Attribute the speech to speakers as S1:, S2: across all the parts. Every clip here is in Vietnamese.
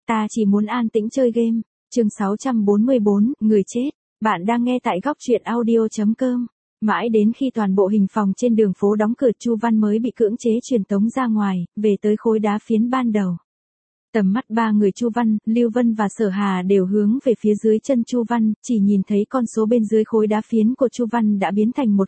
S1: ta chỉ muốn an tĩnh chơi game. Chương 644, người chết. Bạn đang nghe tại góc truyện audio.com. Mãi đến khi toàn bộ hình phòng trên đường phố đóng cửa, Chu Văn mới bị cưỡng chế truyền tống ra ngoài, về tới khối đá phiến ban đầu. Tầm mắt ba người Chu Văn, Lưu Vân và Sở Hà đều hướng về phía dưới chân Chu Văn, chỉ nhìn thấy con số bên dưới khối đá phiến của Chu Văn đã biến thành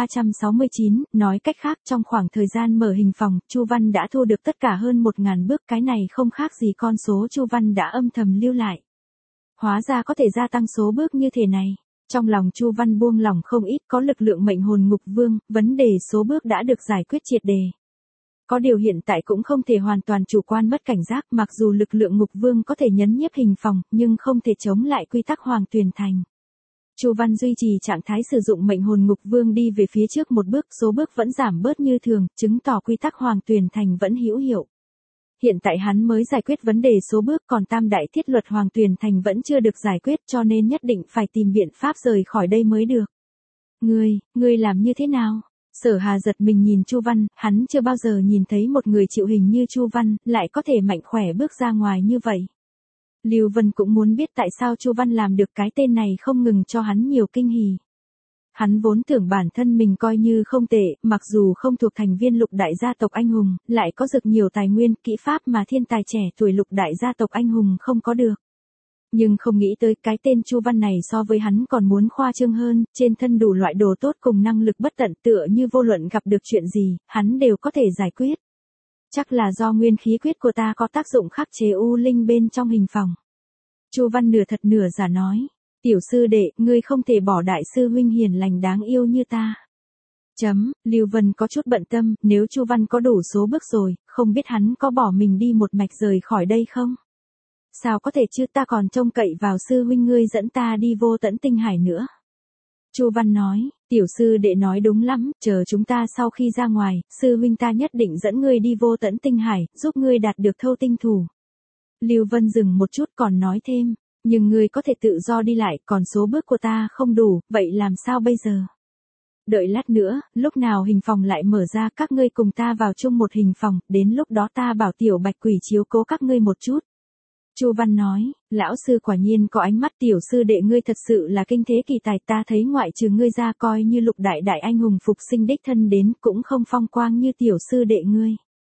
S1: 1369, nói cách khác trong khoảng thời gian mở hình phòng, Chu Văn đã thu được tất cả hơn 1000 bước, cái này không khác gì con số Chu Văn đã âm thầm lưu lại. Hóa ra có thể gia tăng số bước như thế này. Trong lòng Chu Văn buông lỏng không ít, có lực lượng mệnh hồn ngục vương, vấn đề số bước đã được giải quyết triệt đề. Có điều hiện tại cũng không thể hoàn toàn chủ quan mất cảnh giác, mặc dù lực lượng ngục vương có thể nhấn nhiếp hình phòng, nhưng không thể chống lại quy tắc Hoàng Tuyền Thành. Chu Văn duy trì trạng thái sử dụng mệnh hồn ngục vương đi về phía trước một bước, số bước vẫn giảm bớt như thường, chứng tỏ quy tắc Hoàng Tuyền Thành vẫn hữu hiệu. Hiện tại hắn mới giải quyết vấn đề số bước, còn tam đại thiết luật Hoàng Tuyền Thành vẫn chưa được giải quyết, cho nên nhất định phải tìm biện pháp rời khỏi đây mới được. Ngươi làm như thế nào? Sở Hà giật mình nhìn Chu Văn, hắn chưa bao giờ nhìn thấy một người chịu hình như Chu Văn, lại có thể mạnh khỏe bước ra ngoài như vậy. Lưu Vân cũng muốn biết tại sao Chu Văn làm được, cái tên này không ngừng cho hắn nhiều kinh hỉ. Hắn vốn tưởng bản thân mình coi như không tệ, mặc dù không thuộc thành viên lục đại gia tộc anh hùng, lại có rất nhiều tài nguyên, kỹ pháp mà thiên tài trẻ tuổi lục đại gia tộc anh hùng không có được. Nhưng không nghĩ tới cái tên Chu Văn này so với hắn còn muốn khoa trương hơn, trên thân đủ loại đồ tốt cùng năng lực bất tận, tựa như vô luận gặp được chuyện gì, hắn đều có thể giải quyết. Chắc là do nguyên khí quyết của ta có tác dụng khắc chế u linh bên trong hình phòng. Chu Văn nửa thật nửa giả nói, tiểu sư đệ, ngươi không thể bỏ đại sư huynh hiền lành đáng yêu như ta. Lưu Vân có chút bận tâm, nếu Chu Văn có đủ số bước rồi, không biết hắn có bỏ mình đi một mạch rời khỏi đây không? Sao có thể chứ, ta còn trông cậy vào sư huynh ngươi dẫn ta đi vô tận tinh hải nữa. Chu Văn nói, tiểu sư đệ nói đúng lắm, chờ chúng ta sau khi ra ngoài, sư huynh ta nhất định dẫn ngươi đi vô tận tinh hải, giúp ngươi đạt được thâu tinh thủ. Lưu Vân dừng một chút còn nói thêm, nhưng ngươi có thể tự do đi lại, còn số bước của ta không đủ, vậy làm sao bây giờ? Đợi lát nữa, lúc nào hình phòng lại mở ra, các ngươi cùng ta vào chung một hình phòng, đến lúc đó ta bảo tiểu bạch quỷ chiếu cố các ngươi một chút. Chu Văn nói, lão sư quả nhiên có ánh mắt, tiểu sư đệ ngươi thật sự là kinh thế kỳ tài, ta thấy ngoại trừ ngươi ra coi như lục đại đại anh hùng phục sinh đích thân đến cũng không phong quang như tiểu sư đệ ngươi.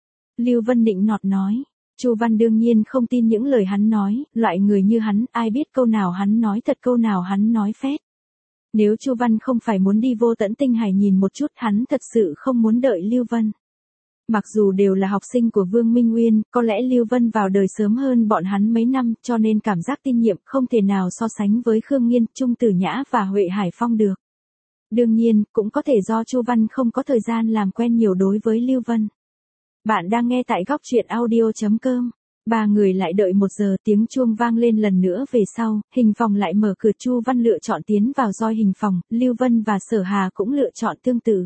S1: Lưu Vân nịnh nọt nói, Chu Văn đương nhiên không tin những lời hắn nói, loại người như hắn, ai biết câu nào hắn nói thật câu nào hắn nói phét. Nếu Chu Văn không phải muốn đi vô tận tinh hải nhìn một chút, hắn thật sự không muốn đợi Lưu Vân. Mặc dù đều là học sinh của Vương Minh Nguyên, có lẽ Lưu Vân vào đời sớm hơn bọn hắn mấy năm, cho nên cảm giác tin nhiệm không thể nào so sánh với Khương Nghiên, Trung Tử Nhã và Huệ Hải Phong được. Đương nhiên, cũng có thể do Chu Văn không có thời gian làm quen nhiều đối với Lưu Vân. Bạn đang nghe tại góc truyện audio.com. Ba người lại đợi 1 giờ, tiếng chuông vang lên lần nữa về sau, hình phòng lại mở cửa, Chu Văn lựa chọn tiến vào roi hình phòng, Lưu Vân và Sở Hà cũng lựa chọn tương tự.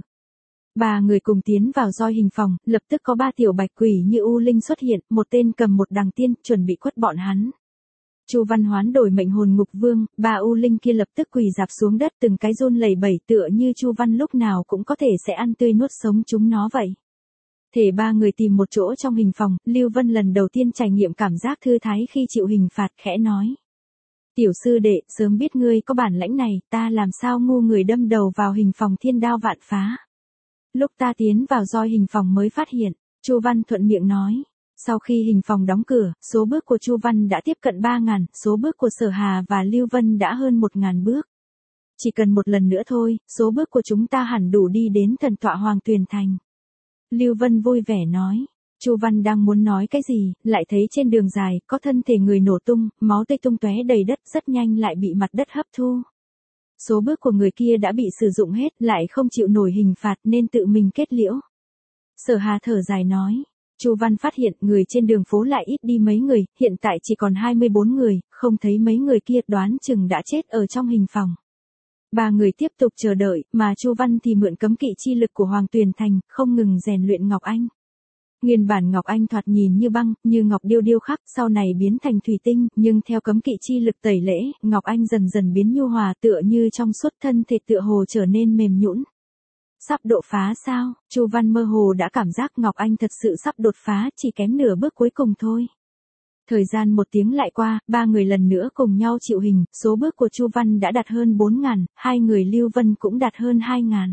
S1: Ba người cùng tiến vào roi hình phòng, lập tức có 3 tiểu bạch quỷ như u linh xuất hiện, một tên cầm một đằng tiên, chuẩn bị quất bọn hắn. Chu Văn hoán đổi mệnh hồn ngục vương, 3 u linh kia lập tức quỳ rạp xuống đất, từng cái run lẩy bẩy tựa như Chu Văn lúc nào cũng có thể sẽ ăn tươi nuốt sống chúng nó vậy. Thể ba người tìm một chỗ trong hình phòng, Lưu Vân lần đầu tiên trải nghiệm cảm giác thư thái khi chịu hình phạt, khẽ nói. Tiểu sư đệ, sớm biết ngươi có bản lãnh này, ta làm sao ngu người đâm đầu vào hình phòng thiên đao vạn phá. Lúc ta tiến vào roi hình phòng mới phát hiện, Chu Văn thuận miệng nói. Sau khi hình phòng đóng cửa, số bước của Chu Văn đã tiếp cận 3000, số bước của Sở Hà và Lưu Vân đã hơn 1000 bước. Chỉ cần một lần nữa thôi, số bước của chúng ta hẳn đủ đi đến thần tọa Hoàng Tuyền Thành. Lưu Vân vui vẻ nói. Chu Văn đang muốn nói cái gì, lại thấy trên đường dài, có thân thể người nổ tung, máu tươi tung tóe đầy đất, rất nhanh lại bị mặt đất hấp thu. Số bước của người kia đã bị sử dụng hết, lại không chịu nổi hình phạt nên tự mình kết liễu. Sở Hà thở dài nói. Chu Văn phát hiện người trên đường phố lại ít đi mấy người, hiện tại chỉ còn 24 người, không thấy mấy người kia, đoán chừng đã chết ở trong hình phòng. Ba người tiếp tục chờ đợi, mà Chu Văn thì mượn cấm kỵ chi lực của Hoàng Tuyền Thành, không ngừng rèn luyện Ngọc Anh. Nguyên bản Ngọc Anh thoạt nhìn như băng, như ngọc điêu khắc, sau này biến thành thủy tinh, nhưng theo cấm kỵ chi lực tẩy lễ, Ngọc Anh dần dần biến nhu hòa, tựa như trong suốt, thân thể tựa hồ trở nên mềm nhũn. Sắp đột phá sao? Chu Văn mơ hồ đã cảm giác Ngọc Anh thật sự sắp đột phá, chỉ kém nửa bước cuối cùng thôi. Thời gian 1 tiếng lại qua, 3 người lần nữa cùng nhau chịu hình, số bước của Chu Văn đã đạt hơn 4.000, 2 người Lưu Vân cũng đạt hơn 2.000.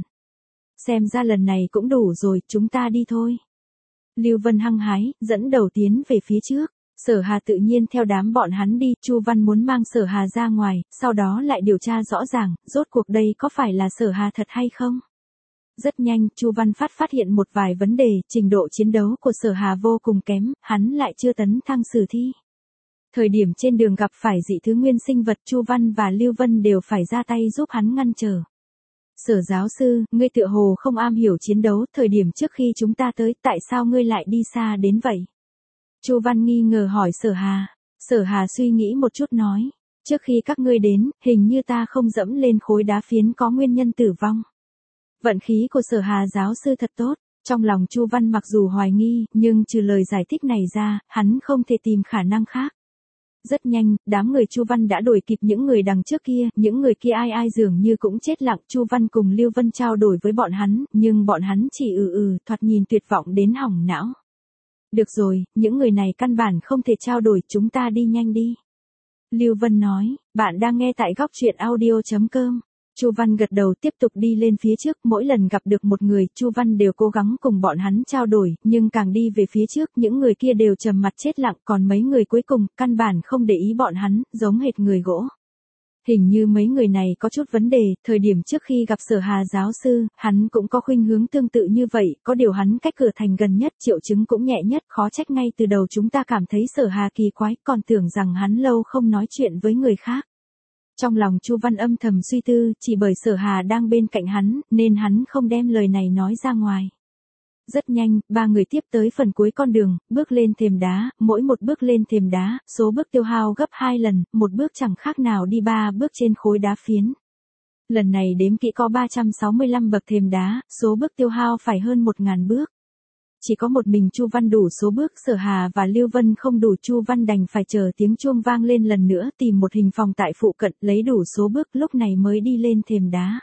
S1: Xem ra lần này cũng đủ rồi, chúng ta đi thôi. Lưu Vân hăng hái, dẫn đầu tiến về phía trước. Sở Hà tự nhiên theo đám bọn hắn đi, Chu Văn muốn mang Sở Hà ra ngoài, sau đó lại điều tra rõ ràng, rốt cuộc đây có phải là Sở Hà thật hay không? Rất nhanh, Chu Văn phát hiện một vài vấn đề, trình độ chiến đấu của Sở Hà vô cùng kém, hắn lại chưa tấn thăng sử thi. Thời điểm trên đường gặp phải dị thứ nguyên sinh vật, Chu Văn và Lưu Vân đều phải ra tay giúp hắn ngăn trở. Sở giáo sư, ngươi tựa hồ không am hiểu chiến đấu, thời điểm trước khi chúng ta tới, tại sao ngươi lại đi xa đến vậy? Chu Văn nghi ngờ hỏi Sở Hà. Sở Hà suy nghĩ một chút nói, trước khi các ngươi đến, hình như ta không dẫm lên khối đá phiến có nguyên nhân tử vong. Vận khí của Sở Hà giáo sư thật tốt, trong lòng Chu Văn mặc dù hoài nghi, nhưng trừ lời giải thích này ra, hắn không thể tìm khả năng khác. Rất nhanh, đám người Chu Văn đã đuổi kịp những người đằng trước kia, những người kia ai dường như cũng chết lặng, Chu Văn cùng Lưu Vân trao đổi với bọn hắn, nhưng bọn hắn chỉ thoạt nhìn tuyệt vọng đến hỏng não. Được rồi, những người này căn bản không thể trao đổi, chúng ta đi nhanh đi. Lưu Vân nói, bạn đang nghe tại góc truyện audio.com. Chu Văn gật đầu tiếp tục đi lên phía trước, mỗi lần gặp được một người, Chu Văn đều cố gắng cùng bọn hắn trao đổi, nhưng càng đi về phía trước, những người kia đều trầm mặt chết lặng, còn mấy người cuối cùng, căn bản không để ý bọn hắn, giống hệt người gỗ. Hình như mấy người này có chút vấn đề, thời điểm trước khi gặp Sở Hà giáo sư, hắn cũng có khuynh hướng tương tự như vậy, có điều hắn cách cửa thành gần nhất, triệu chứng cũng nhẹ nhất, khó trách ngay từ đầu chúng ta cảm thấy Sở Hà kỳ quái, còn tưởng rằng hắn lâu không nói chuyện với người khác. Trong lòng Chu Văn âm thầm suy tư, chỉ bởi Sở Hà đang bên cạnh hắn, nên hắn không đem lời này nói ra ngoài. Rất nhanh, 3 người tiếp tới phần cuối con đường, bước lên thềm đá, mỗi một bước lên thềm đá, số bước tiêu hao gấp 2 lần, một bước chẳng khác nào đi 3 bước trên khối đá phiến. Lần này đếm kỹ có 365 bậc thềm đá, số bước tiêu hao phải hơn 1.000 bước. Chỉ có một mình Chu Văn đủ số bước, Sở Hà và Lưu Vân không đủ, Chu Văn đành phải chờ tiếng chuông vang lên lần nữa, tìm một hình phòng tại phụ cận, lấy đủ số bước, lúc này mới đi lên thềm đá.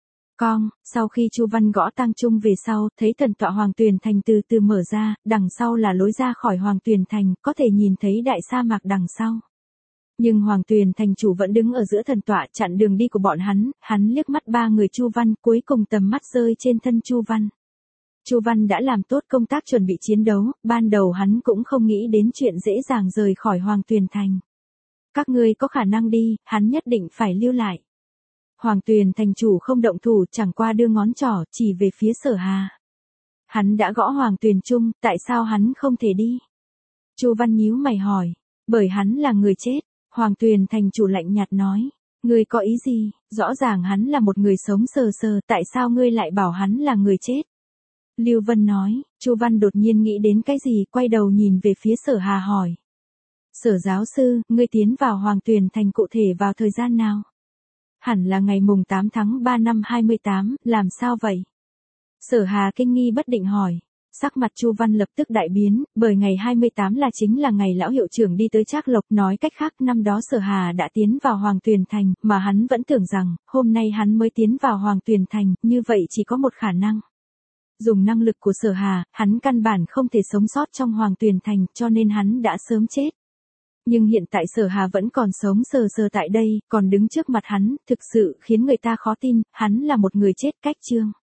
S1: Sau khi Chu Văn gõ tang chung về sau, thấy thần tọa Hoàng Tuyền Thành từ từ mở ra, đằng sau là lối ra khỏi Hoàng Tuyền Thành, có thể nhìn thấy đại sa mạc đằng sau. Nhưng Hoàng Tuyền Thành chủ vẫn đứng ở giữa thần tọa chặn đường đi của bọn hắn liếc mắt 3 người Chu Văn, cuối cùng tầm mắt rơi trên thân Chu Văn. Chu Văn đã làm tốt công tác chuẩn bị chiến đấu, ban đầu hắn cũng không nghĩ đến chuyện dễ dàng rời khỏi Hoàng Tuyền Thành. Các ngươi có khả năng đi, hắn nhất định phải lưu lại. Hoàng Tuyền Thành chủ không động thủ, chẳng qua đưa ngón trỏ chỉ về phía Sở Hà. Hắn đã gõ Hoàng Tuyền Trung, tại sao hắn không thể đi? Chu Văn nhíu mày hỏi, bởi hắn là người chết. Hoàng Tuyền Thành chủ lạnh nhạt nói, ngươi có ý gì, rõ ràng hắn là một người sống sờ, tại sao ngươi lại bảo hắn là người chết? Lưu Vân nói, Chu Văn đột nhiên nghĩ đến cái gì, quay đầu nhìn về phía Sở Hà hỏi. Sở giáo sư, ngươi tiến vào Hoàng Tuyền Thành cụ thể vào thời gian nào? Hẳn là ngày mùng 8 tháng 3 năm 28, làm sao vậy? Sở Hà kinh nghi bất định hỏi. Sắc mặt Chu Văn lập tức đại biến, bởi ngày 28 là chính là ngày lão hiệu trưởng đi tới Trác Lộc, nói cách khác năm đó Sở Hà đã tiến vào Hoàng Tuyền Thành, mà hắn vẫn tưởng rằng, hôm nay hắn mới tiến vào Hoàng Tuyền Thành, như vậy chỉ có một khả năng. Dùng năng lực của Sở Hà, hắn căn bản không thể sống sót trong Hoàng Tuyền Thành, cho nên hắn đã sớm chết. Nhưng hiện tại Sở Hà vẫn còn sống sờ tại đây, còn đứng trước mặt hắn, thực sự khiến người ta khó tin, hắn là một người chết cách chương.